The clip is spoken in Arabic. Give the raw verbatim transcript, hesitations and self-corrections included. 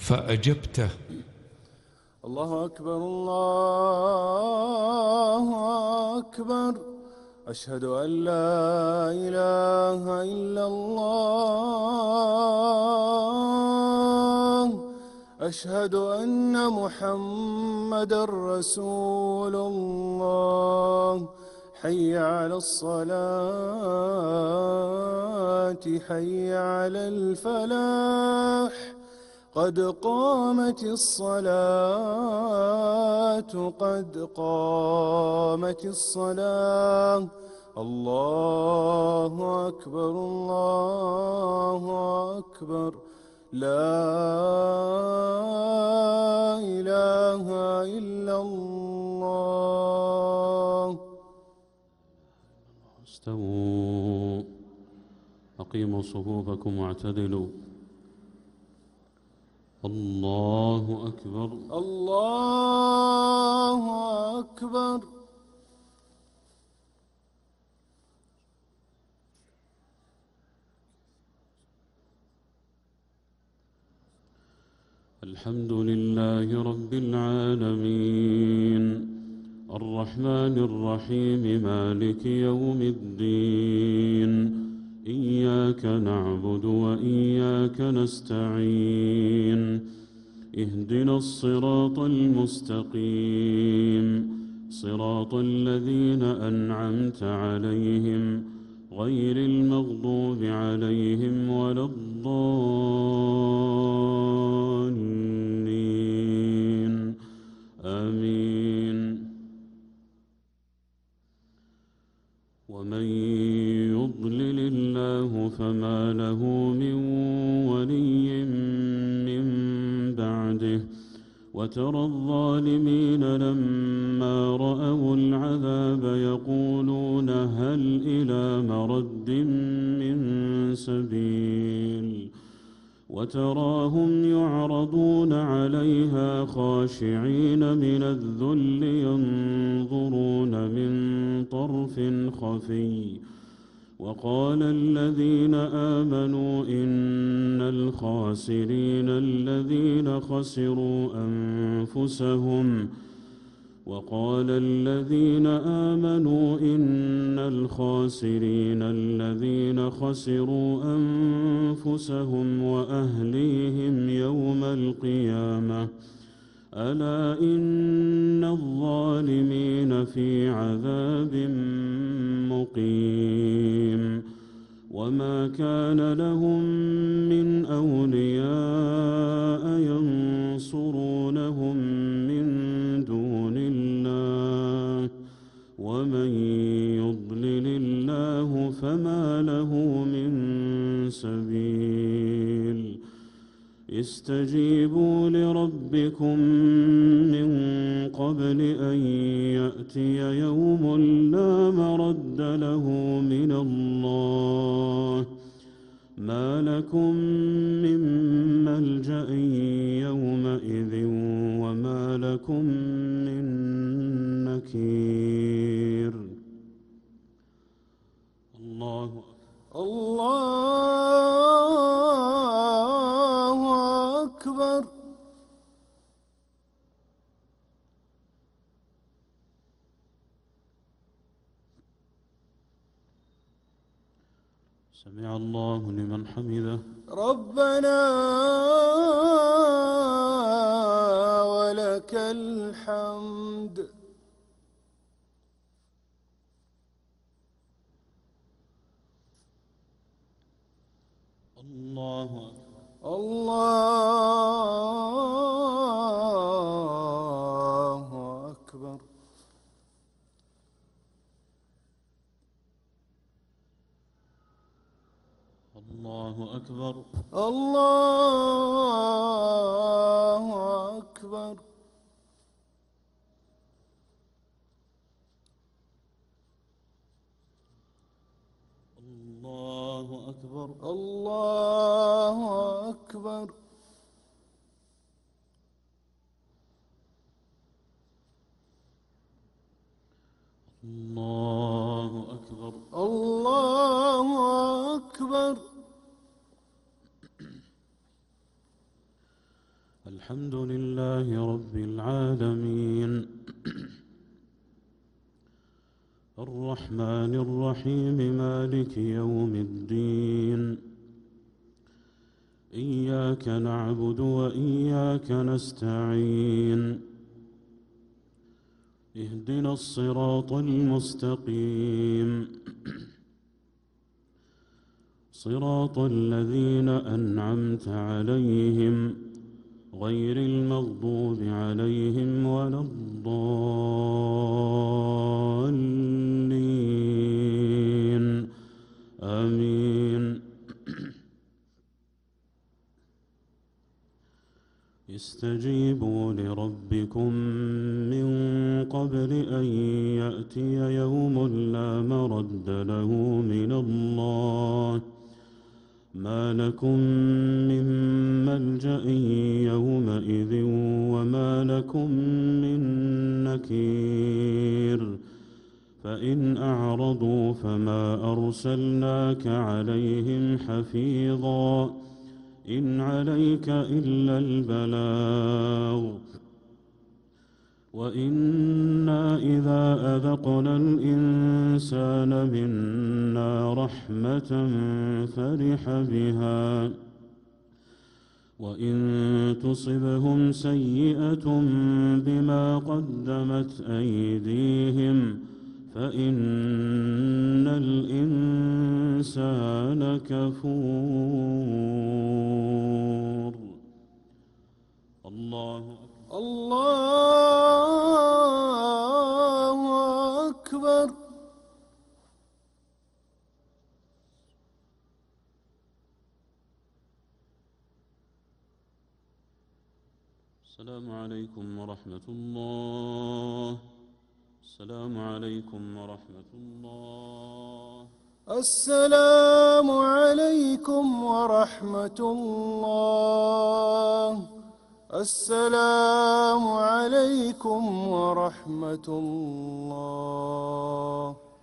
فأجبته. الله أكبر الله أكبر، أشهد أن لا إله إلا الله، أشهد أن محمدًا رسول الله. حي على الصلاة، حي على الفلاح، قد قامت الصلاة، قد قامت الصلاة. الله أكبر الله أكبر، لا إله إلا الله. استووا، أقيموا صفوفكم واعتدلوا. الله أكبر الله أكبر. الحمد لله رب العالمين، الرحمن الرحيم، مالك يوم الدين. إياك نعبد وإياك نستعين، اهدنا الصراط المستقيم، صراط الذين أنعمت عليهم غير المغضوب عليهم ولا الضالين، آمين. ومن يضلل الله فما له من ولي من بعده، وترى الظالمين لما رأوا العذاب يقولون هل إلى مرد من سبيل، وتراهم يعرضون عليها خاشعين من الذل ينظرون من طرف خفي. وقال الذين آمنوا إن الخاسرين الذين خسروا أنفسهم وقال الذين آمنوا إن الخاسرين الذين خسروا أنفسهم وأهليهم يوم القيامة ألا إن الظالمين في عذاب مقيم. وما كان لهم من أولياء ينصرونهم من دون الله، ومن يضلل الله فما له من سبيل. استجيبوا لربكم من قبل أن يأتي يوم لا مرد له من الله، ما لكم من ملجأ يومئذ وما لكم من نكير. الله الله أكبر. سمع الله لمن حمده. ربنا ولك الحمد. الله الله أكبر. الله أكبر. الله أكبر. الله أكبر. الله أكبر. الله أكبر. الله أكبر. الحمد لله رب العالمين الرحمن الرحيم مالك يوم الدين إياك نعبد وإياك نستعين اهدنا الصراط المستقيم صراط الذين أنعمت عليهم غير المغضوب عليهم ولا الضالين آمين. استجيبوا لربكم من قبل أن يأتي يوم لا مرد له من الله ما لكم من ملجأ يومئذ وما لكم من نكير فإن أعرضوا فما أرسلناك عليهم حفيظا إن عليك إلا البلاغ وإنا إذا أذقنا الإنسان منا رحمة فرح بها وإن تصبهم سيئة بما قدمت أيديهم فإن الإنسان كفور. الله أكبر. الله أكبر. السلام عليكم ورحمة الله. السلام عليكم ورحمة الله. السلام عليكم ورحمة الله. السلام عليكم ورحمة الله.